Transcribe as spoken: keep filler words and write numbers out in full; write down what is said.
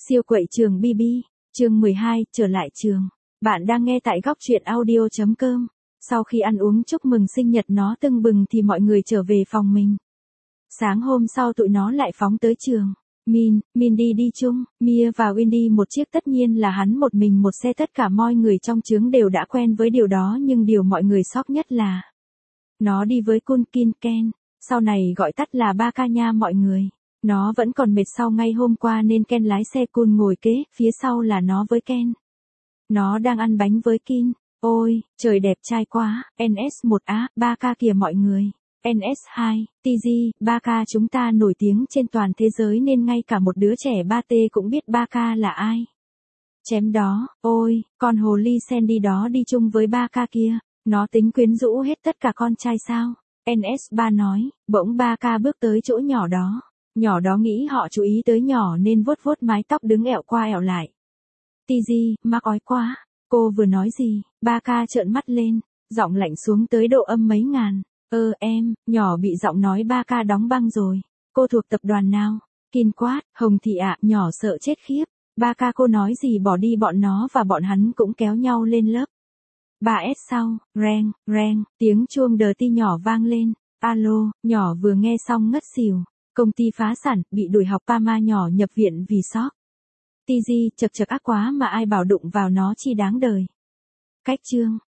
Siêu quậy trường bê bê, chương mười hai, trở lại trường. Bạn đang nghe tại góc truyện audio chấm com. Sau khi ăn uống chúc mừng sinh nhật nó tưng bừng thì mọi người trở về phòng mình. Sáng hôm sau tụi nó lại phóng tới trường. Min, Mindy đi chung, Mia và Windy một chiếc, tất nhiên là hắn một mình một xe, tất cả mọi người trong trường đều đã quen với điều đó, nhưng điều mọi người sốc nhất là nó đi với Kun Kin Ken, sau này gọi tắt là ba ca nha mọi người. Nó vẫn còn mệt sau ngày hôm qua nên Ken lái xe, Kun ngồi kế, phía sau là nó với Ken. Nó đang ăn bánh với Kin. Ôi, trời đẹp trai quá, en ét một á, ba ca kìa mọi người. en ét hai, tê giê, ba ca chúng ta nổi tiếng trên toàn thế giới nên ngay cả một đứa trẻ ba T cũng biết ba ca là ai. Chém đó, ôi, con hồ ly Sandy đó đi chung với ba ca kia, nó tính quyến rũ hết tất cả con trai sao? en ét ba nói, bỗng ba ca bước tới chỗ nhỏ đó. Nhỏ đó nghĩ họ chú ý tới nhỏ nên vuốt vuốt mái tóc đứng ẹo qua ẹo lại. tê giê, mắc ói quá, cô vừa nói gì? Ba ca trợn mắt lên, giọng lạnh xuống tới độ âm mấy ngàn. Ơ em, nhỏ bị giọng nói ba ca đóng băng rồi. Cô thuộc tập đoàn nào? Kin quát, Hồng Thị ạ, nhỏ sợ chết khiếp. Ba ca cô nói gì bỏ đi, bọn nó và bọn hắn cũng kéo nhau lên lớp. ba S sau, reng, reng, tiếng chuông đờ ti nhỏ vang lên. Alo, nhỏ vừa nghe xong ngất xỉu. Công ty phá sản, bị đuổi học, Pama nhỏ nhập viện vì sốc. tê giê, chật chật ác quá mà ai bảo đụng vào nó chi đáng đời. Cách chương.